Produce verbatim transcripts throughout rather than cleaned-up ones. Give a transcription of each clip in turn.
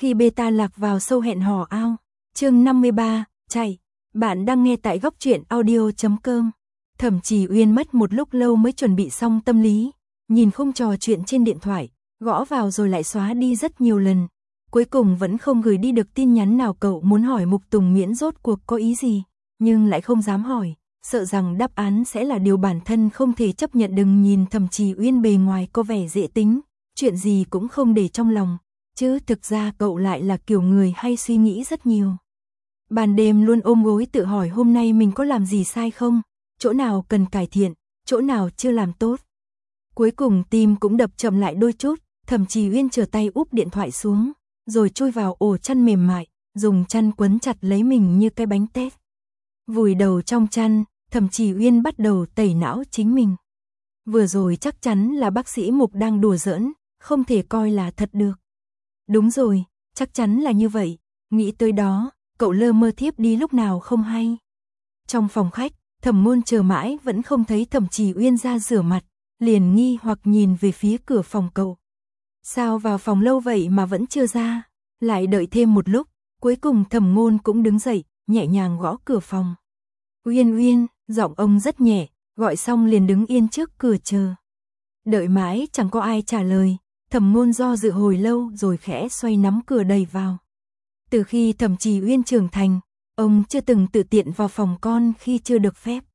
Khi beta lạc vào sâu hẹn hò ao. Chương năm mươi ba, chạy. Bạn đang nghe tại góc truyện audio chấm com. Thẩm Trì Uyên mất một lúc lâu mới chuẩn bị xong tâm lý, nhìn khung trò chuyện trên điện thoại, gõ vào rồi lại xóa đi rất nhiều lần. Cuối cùng vẫn không gửi đi được tin nhắn nào. Cậu muốn hỏi Mục Tùng Miễn rốt cuộc có ý gì, nhưng lại không dám hỏi, sợ rằng đáp án sẽ là điều bản thân không thể chấp nhận. Đừng nhìn Thẩm Trì Uyên bề ngoài có vẻ dễ tính, chuyện gì cũng không để trong lòng, chứ thực ra cậu lại là kiểu người hay suy nghĩ rất nhiều. Ban đêm luôn ôm gối tự hỏi hôm nay mình có làm gì sai không, chỗ nào cần cải thiện, chỗ nào chưa làm tốt. Cuối cùng tim cũng đập chậm lại đôi chút. Thẩm Trì Uyên trở tay úp điện thoại xuống, rồi chui vào ổ chăn mềm mại, dùng chăn quấn chặt lấy mình như cái bánh tét. Vùi đầu trong chăn, Thẩm Trì Uyên bắt đầu tẩy não chính mình. Vừa rồi chắc chắn là bác sĩ Mục đang đùa giỡn, không thể coi là thật được. Đúng rồi, chắc chắn là như vậy. Nghĩ tới đó, cậu lơ mơ thiếp đi lúc nào không hay. Trong phòng khách, Thẩm Ngôn chờ mãi vẫn không thấy Thẩm Trì Uyên ra rửa mặt, liền nghi hoặc nhìn về phía cửa phòng cậu. Sao vào phòng lâu vậy mà vẫn chưa ra? Lại đợi thêm một lúc, cuối cùng Thẩm Ngôn cũng đứng dậy, nhẹ nhàng gõ cửa phòng. Uyên Uyên, giọng ông rất nhẹ, gọi xong liền đứng yên trước cửa chờ. Đợi mãi chẳng có ai trả lời, Thẩm Ngôn do dự hồi lâu rồi khẽ xoay nắm cửa đẩy vào. Từ khi Thẩm Trì Uyên trưởng thành, ông chưa từng tự tiện vào phòng con khi chưa được phép.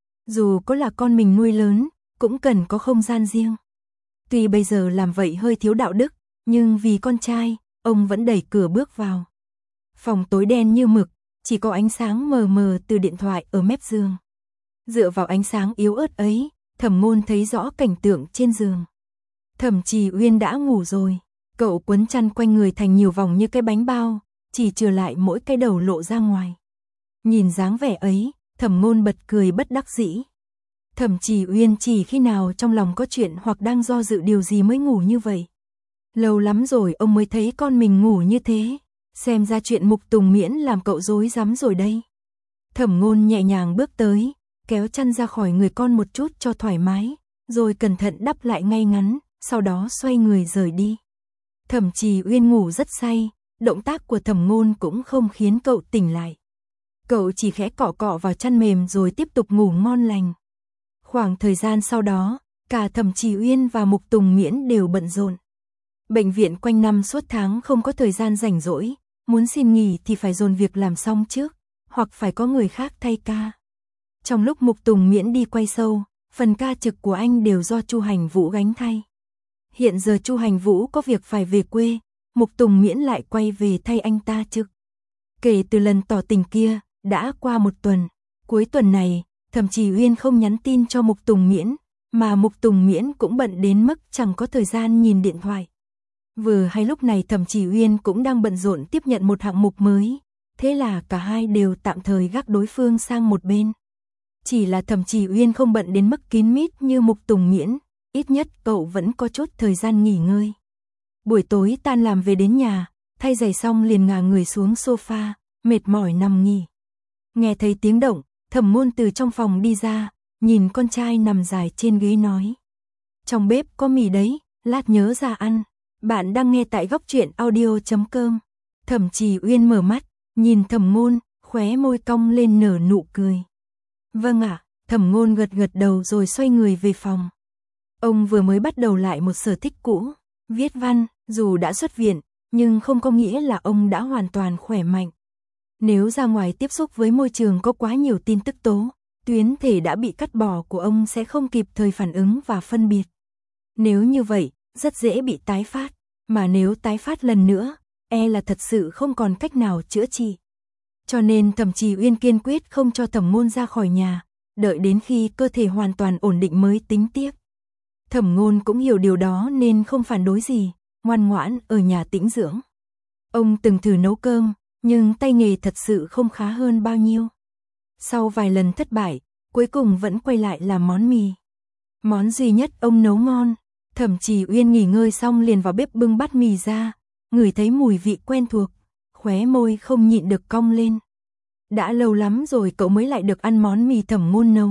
Dù có là con mình nuôi lớn, cũng cần có không gian riêng. Tuy bây giờ làm vậy hơi thiếu đạo đức, nhưng vì con trai, ông vẫn đẩy cửa bước vào. Phòng tối đen như mực, chỉ có ánh sáng mờ mờ từ điện thoại ở mép giường. Dựa vào ánh sáng yếu ớt ấy, Thẩm Ngôn thấy rõ cảnh tượng trên giường. Thẩm Trì Uyên đã ngủ rồi, cậu quấn chăn quanh người thành nhiều vòng như cái bánh bao, chỉ trừ lại mỗi cái đầu lộ ra ngoài. Nhìn dáng vẻ ấy, Thẩm Ngôn bật cười bất đắc dĩ. Thẩm Trì Uyên chỉ khi nào trong lòng có chuyện hoặc đang do dự điều gì mới ngủ như vậy. Lâu lắm rồi ông mới thấy con mình ngủ như thế, xem ra chuyện Mục Tùng Miễn làm cậu rối rắm rồi đây. Thẩm Ngôn nhẹ nhàng bước tới, kéo chăn ra khỏi người con một chút cho thoải mái, rồi cẩn thận đắp lại ngay ngắn, sau đó xoay người rời đi. Thẩm Trì Uyên ngủ rất say, động tác của Thẩm Ngôn cũng không khiến cậu tỉnh lại. Cậu chỉ khẽ cọ cọ vào chăn mềm rồi tiếp tục ngủ ngon lành. Khoảng thời gian sau đó, cả Thẩm Trì Uyên và Mục Tùng Miễn đều bận rộn. Bệnh viện quanh năm suốt tháng không có thời gian rảnh rỗi, muốn xin nghỉ thì phải dồn việc làm xong trước, hoặc phải có người khác thay ca. Trong lúc Mục Tùng Miễn đi quay show, phần ca trực của anh đều do Chu Hành Vũ gánh thay. Hiện giờ Chu Hành Vũ có việc phải về quê, Mục Tùng Miễn lại quay về thay anh ta trực. Kể từ lần tỏ tình kia, đã qua một tuần. Cuối tuần này, Thẩm Trì Uyên không nhắn tin cho Mục Tùng Miễn, mà Mục Tùng Miễn cũng bận đến mức chẳng có thời gian nhìn điện thoại. Vừa hay lúc này Thẩm Trì Uyên cũng đang bận rộn tiếp nhận một hạng mục mới, thế là cả hai đều tạm thời gác đối phương sang một bên. Chỉ là Thẩm Trì Uyên không bận đến mức kín mít như Mục Tùng Miễn, ít nhất cậu vẫn có chút thời gian nghỉ ngơi. Buổi tối tan làm về đến nhà, thay giày xong liền ngả người xuống sofa, mệt mỏi nằm nghỉ. Nghe thấy tiếng động, Thẩm Ngôn từ trong phòng đi ra, nhìn con trai nằm dài trên ghế nói. Trong bếp có mì đấy, lát nhớ ra ăn. Bạn đang nghe tại góc truyện audio chấm com. Thẩm Trì Uyên mở mắt, nhìn Thẩm Ngôn, khóe môi cong lên nở nụ cười. Vâng ạ, Thẩm Ngôn gật gật đầu rồi xoay người về phòng. Ông vừa mới bắt đầu lại một sở thích cũ, viết văn. Dù đã xuất viện, nhưng không có nghĩa là ông đã hoàn toàn khỏe mạnh. Nếu ra ngoài tiếp xúc với môi trường có quá nhiều tin tức tố, tuyến thể đã bị cắt bỏ của ông sẽ không kịp thời phản ứng và phân biệt. Nếu như vậy, rất dễ bị tái phát, mà nếu tái phát lần nữa, e là thật sự không còn cách nào chữa trị. Cho nên Thẩm Trì Uyên kiên quyết không cho Thẩm Ngôn ra khỏi nhà, đợi đến khi cơ thể hoàn toàn ổn định mới tính tiếp. Thẩm Ngôn cũng hiểu điều đó nên không phản đối gì, ngoan ngoãn ở nhà tĩnh dưỡng. Ông từng thử nấu cơm, nhưng tay nghề thật sự không khá hơn bao nhiêu. Sau vài lần thất bại, cuối cùng vẫn quay lại làm món mì. Món duy nhất ông nấu ngon. Thẩm Trì Uyên nghỉ ngơi xong liền vào bếp bưng bát mì ra, ngửi thấy mùi vị quen thuộc, khóe môi không nhịn được cong lên. Đã lâu lắm rồi cậu mới lại được ăn món mì Thẩm Ngôn nấu.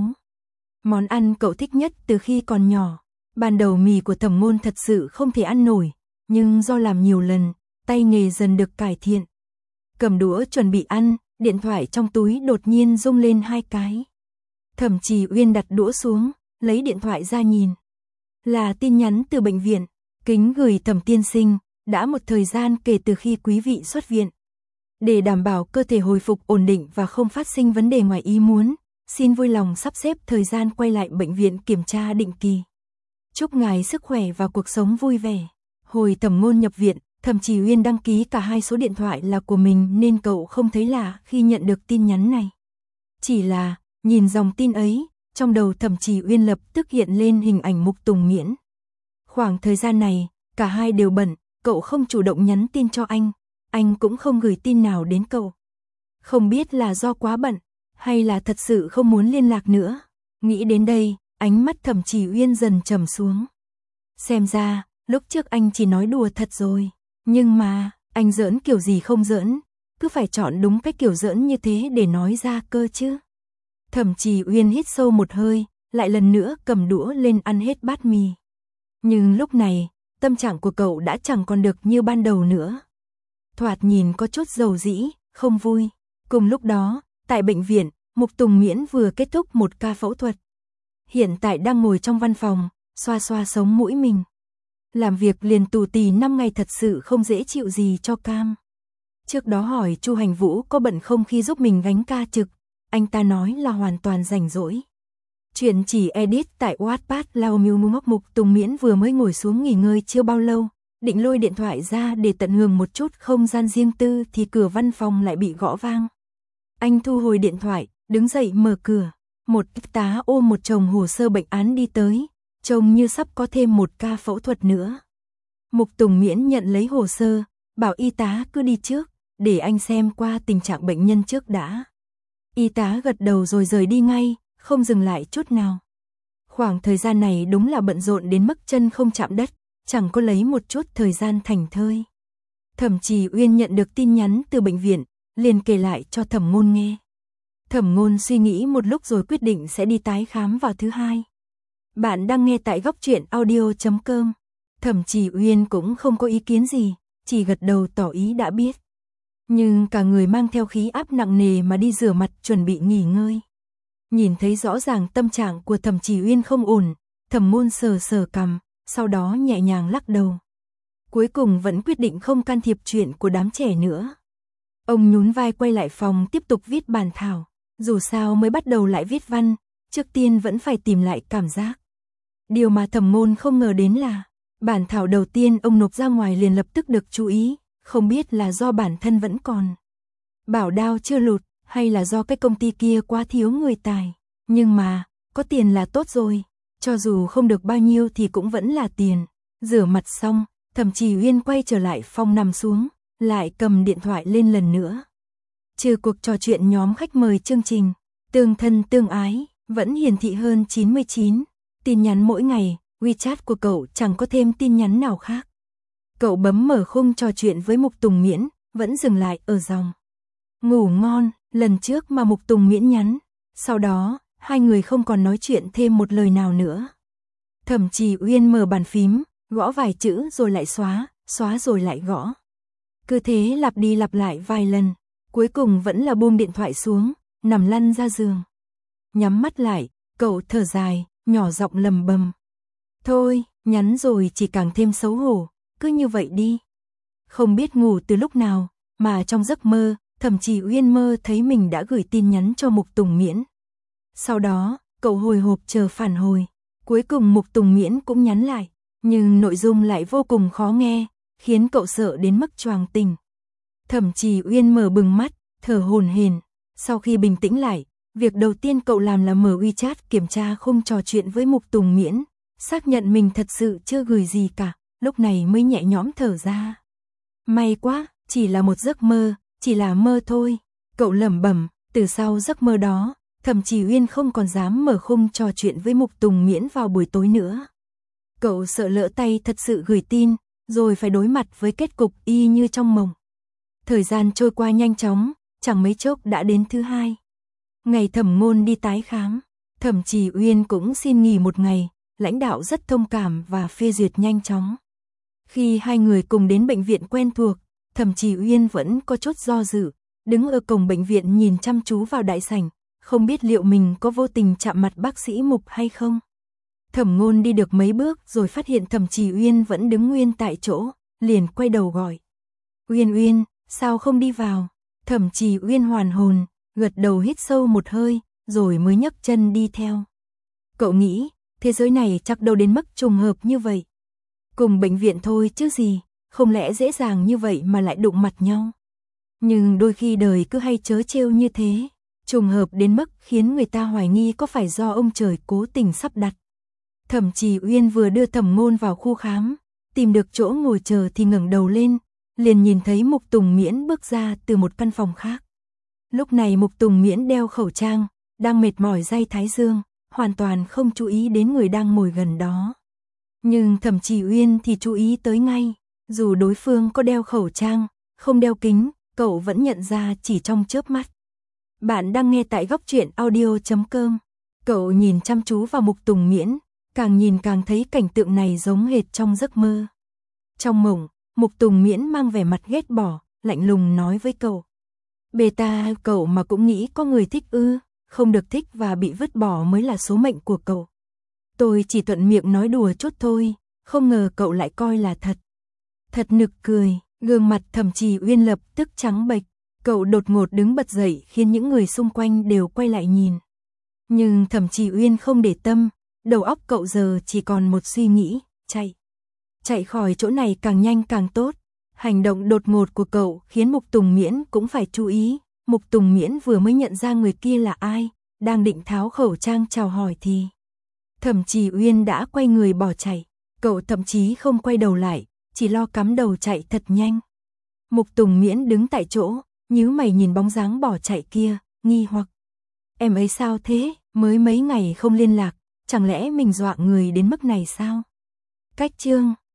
Món ăn cậu thích nhất từ khi còn nhỏ. Ban đầu mì của Thẩm Ngôn thật sự không thể ăn nổi, nhưng do làm nhiều lần, tay nghề dần được cải thiện. Cầm đũa chuẩn bị ăn, điện thoại trong túi đột nhiên rung lên hai cái. Thẩm Trì Uyên đặt đũa xuống, lấy điện thoại ra nhìn. Là tin nhắn từ bệnh viện, kính gửi Thẩm tiên sinh, đã một thời gian kể từ khi quý vị xuất viện. Để đảm bảo cơ thể hồi phục ổn định và không phát sinh vấn đề ngoài ý muốn, xin vui lòng sắp xếp thời gian quay lại bệnh viện kiểm tra định kỳ. Chúc ngài sức khỏe và cuộc sống vui vẻ. Hồi Thẩm Ngôn nhập viện, Thẩm Trì Uyên đăng ký cả hai số điện thoại là của mình nên cậu không thấy lạ khi nhận được tin nhắn này. Chỉ là, nhìn dòng tin ấy, trong đầu Thẩm Trì Uyên lập tức hiện lên hình ảnh Mục Tùng Miễn. Khoảng thời gian này, cả hai đều bận, cậu không chủ động nhắn tin cho anh, anh cũng không gửi tin nào đến cậu. Không biết là do quá bận, hay là thật sự không muốn liên lạc nữa. Nghĩ đến đây, ánh mắt Thẩm Trì Uyên dần trầm xuống. Xem ra, lúc trước anh chỉ nói đùa thật rồi. Nhưng mà, anh giỡn kiểu gì không giỡn, cứ phải chọn đúng cái kiểu giỡn như thế để nói ra cơ chứ. Thẩm Trì Uyên hít sâu một hơi, lại lần nữa cầm đũa lên ăn hết bát mì. Nhưng lúc này, tâm trạng của cậu đã chẳng còn được như ban đầu nữa. Thoạt nhìn có chút dầu dĩ, không vui. Cùng lúc đó, tại bệnh viện, Mục Tùng Miễn vừa kết thúc một ca phẫu thuật. Hiện tại đang ngồi trong văn phòng, xoa xoa sống mũi mình. Làm việc liền tù tì năm ngày thật sự không dễ chịu gì cho cam. Trước đó hỏi Chu Hành Vũ có bận không khi giúp mình gánh ca trực, anh ta nói là hoàn toàn rảnh rỗi. Chuyện chỉ edit tại Wattpad. Lao Miu Mục Mục Tùng Miễn vừa mới ngồi xuống nghỉ ngơi chưa bao lâu, định lôi điện thoại ra để tận hưởng một chút không gian riêng tư thì cửa văn phòng lại bị gõ vang. Anh thu hồi điện thoại, đứng dậy mở cửa. Một y tá ôm một chồng hồ sơ bệnh án đi tới, trông như sắp có thêm một ca phẫu thuật nữa. Mục Tùng Miễn nhận lấy hồ sơ, bảo y tá cứ đi trước, để anh xem qua tình trạng bệnh nhân trước đã. Y tá gật đầu rồi rời đi ngay, không dừng lại chút nào. Khoảng thời gian này đúng là bận rộn đến mức chân không chạm đất, chẳng có lấy một chút thời gian thảnh thơi. Thẩm Trì Uyên nhận được tin nhắn từ bệnh viện, liền kể lại cho Thẩm Ngôn nghe. Thẩm Ngôn suy nghĩ một lúc rồi quyết định sẽ đi tái khám vào thứ hai. Bạn đang nghe tại góc truyện audio chấm com. Thẩm Trì Uyên cũng không có ý kiến gì, chỉ gật đầu tỏ ý đã biết. Nhưng cả người mang theo khí áp nặng nề mà đi rửa mặt chuẩn bị nghỉ ngơi. Nhìn thấy rõ ràng tâm trạng của Thẩm Trì Uyên không ổn, Thẩm Ngôn sờ sờ cằm, sau đó nhẹ nhàng lắc đầu. Cuối cùng vẫn quyết định không can thiệp chuyện của đám trẻ nữa. Ông nhún vai quay lại phòng tiếp tục viết bản thảo. Dù sao mới bắt đầu lại viết văn, trước tiên vẫn phải tìm lại cảm giác. Điều mà Thẩm Ngôn không ngờ đến là, bản thảo đầu tiên ông nộp ra ngoài liền lập tức được chú ý, không biết là do bản thân vẫn còn bảo đao chưa lụt, hay là do cái công ty kia quá thiếu người tài. Nhưng mà, có tiền là tốt rồi, cho dù không được bao nhiêu thì cũng vẫn là tiền. Rửa mặt xong, Thẩm Trì Uyên quay trở lại phòng nằm xuống, lại cầm điện thoại lên lần nữa. Trừ cuộc trò chuyện nhóm khách mời chương trình, tương thân tương ái, vẫn hiển thị hơn chín mươi chín. Tin nhắn mỗi ngày, WeChat của cậu chẳng có thêm tin nhắn nào khác. Cậu bấm mở khung trò chuyện với Mục Tùng Miễn, vẫn dừng lại ở dòng ngủ ngon, lần trước mà Mục Tùng Miễn nhắn. Sau đó, hai người không còn nói chuyện thêm một lời nào nữa. Thẩm Trì Uyên mở bàn phím, gõ vài chữ rồi lại xóa, xóa rồi lại gõ. Cứ thế lặp đi lặp lại vài lần, cuối cùng vẫn là buông điện thoại xuống, nằm lăn ra giường. Nhắm mắt lại, cậu thở dài, nhỏ giọng lầm bầm. Thôi, nhắn rồi chỉ càng thêm xấu hổ, cứ như vậy đi. Không biết ngủ từ lúc nào, mà trong giấc mơ, Thẩm Trì Uyên mơ thấy mình đã gửi tin nhắn cho Mục Tùng Miễn. Sau đó, cậu hồi hộp chờ phản hồi. Cuối cùng Mục Tùng Miễn cũng nhắn lại, nhưng nội dung lại vô cùng khó nghe, khiến cậu sợ đến mức choàng tỉnh. Thẩm Trì Uyên mở bừng mắt, thở hổn hển. Sau khi bình tĩnh lại, việc đầu tiên cậu làm là mở WeChat kiểm tra khung trò chuyện với Mục Tùng Miễn, xác nhận mình thật sự chưa gửi gì cả, lúc này mới nhẹ nhõm thở ra. May quá, chỉ là một giấc mơ, chỉ là mơ thôi. Cậu lẩm bẩm, từ sau giấc mơ đó, Thẩm Trì Uyên không còn dám mở khung trò chuyện với Mục Tùng Miễn vào buổi tối nữa. Cậu sợ lỡ tay thật sự gửi tin, rồi phải đối mặt với kết cục y như trong mộng. Thời gian trôi qua nhanh chóng, chẳng mấy chốc đã đến thứ hai. Ngày Thẩm Ngôn đi tái khám, Thẩm Trì Uyên cũng xin nghỉ một ngày, lãnh đạo rất thông cảm và phê duyệt nhanh chóng. Khi hai người cùng đến bệnh viện quen thuộc, Thẩm Trì Uyên vẫn có chút do dự, đứng ở cổng bệnh viện nhìn chăm chú vào đại sảnh, không biết liệu mình có vô tình chạm mặt bác sĩ Mục hay không. Thẩm Ngôn đi được mấy bước rồi phát hiện Thẩm Trì Uyên vẫn đứng nguyên tại chỗ, liền quay đầu gọi. Uyên Uyên, sao không đi vào? Thẩm Trì Uyên hoàn hồn, gật đầu hít sâu một hơi, rồi mới nhấc chân đi theo. Cậu nghĩ, thế giới này chắc đâu đến mức trùng hợp như vậy. Cùng bệnh viện thôi chứ gì, không lẽ dễ dàng như vậy mà lại đụng mặt nhau. Nhưng đôi khi đời cứ hay trớ trêu như thế, trùng hợp đến mức khiến người ta hoài nghi có phải do ông trời cố tình sắp đặt. Thẩm Trì Uyên vừa đưa Thẩm Ngôn vào khu khám, tìm được chỗ ngồi chờ thì ngẩng đầu lên, liền nhìn thấy Mục Tùng Miễn bước ra từ một căn phòng khác. Lúc này Mục Tùng Miễn đeo khẩu trang, đang mệt mỏi day thái dương, hoàn toàn không chú ý đến người đang ngồi gần đó. Nhưng Thẩm Trì Uyên thì chú ý tới ngay, dù đối phương có đeo khẩu trang, không đeo kính, cậu vẫn nhận ra chỉ trong chớp mắt. Bạn đang nghe tại góc truyện audio chấm com. Cậu nhìn chăm chú vào Mục Tùng Miễn, càng nhìn càng thấy cảnh tượng này giống hệt trong giấc mơ. Trong mộng, Mục Tùng Miễn mang vẻ mặt ghét bỏ, lạnh lùng nói với cậu. Beta, cậu mà cũng nghĩ có người thích ư, không được thích và bị vứt bỏ mới là số mệnh của cậu. Tôi chỉ thuận miệng nói đùa chút thôi, không ngờ cậu lại coi là thật. Thật nực cười, gương mặt Thẩm Trì Uyên lập tức trắng bệch, cậu đột ngột đứng bật dậy khiến những người xung quanh đều quay lại nhìn. Nhưng Thẩm Trì Uyên không để tâm, đầu óc cậu giờ chỉ còn một suy nghĩ, chạy. Chạy khỏi chỗ này càng nhanh càng tốt. Hành động đột ngột của cậu khiến Mục Tùng Miễn cũng phải chú ý. Mục Tùng Miễn vừa mới nhận ra người kia là ai, đang định tháo khẩu trang chào hỏi thì Thẩm Trì Uyên đã quay người bỏ chạy. Cậu thậm chí không quay đầu lại, chỉ lo cắm đầu chạy thật nhanh. Mục Tùng Miễn đứng tại chỗ, nhíu mày nhìn bóng dáng bỏ chạy kia, nghi hoặc. Em ấy sao thế, mới mấy ngày không liên lạc, chẳng lẽ mình dọa người đến mức này sao? Cách chương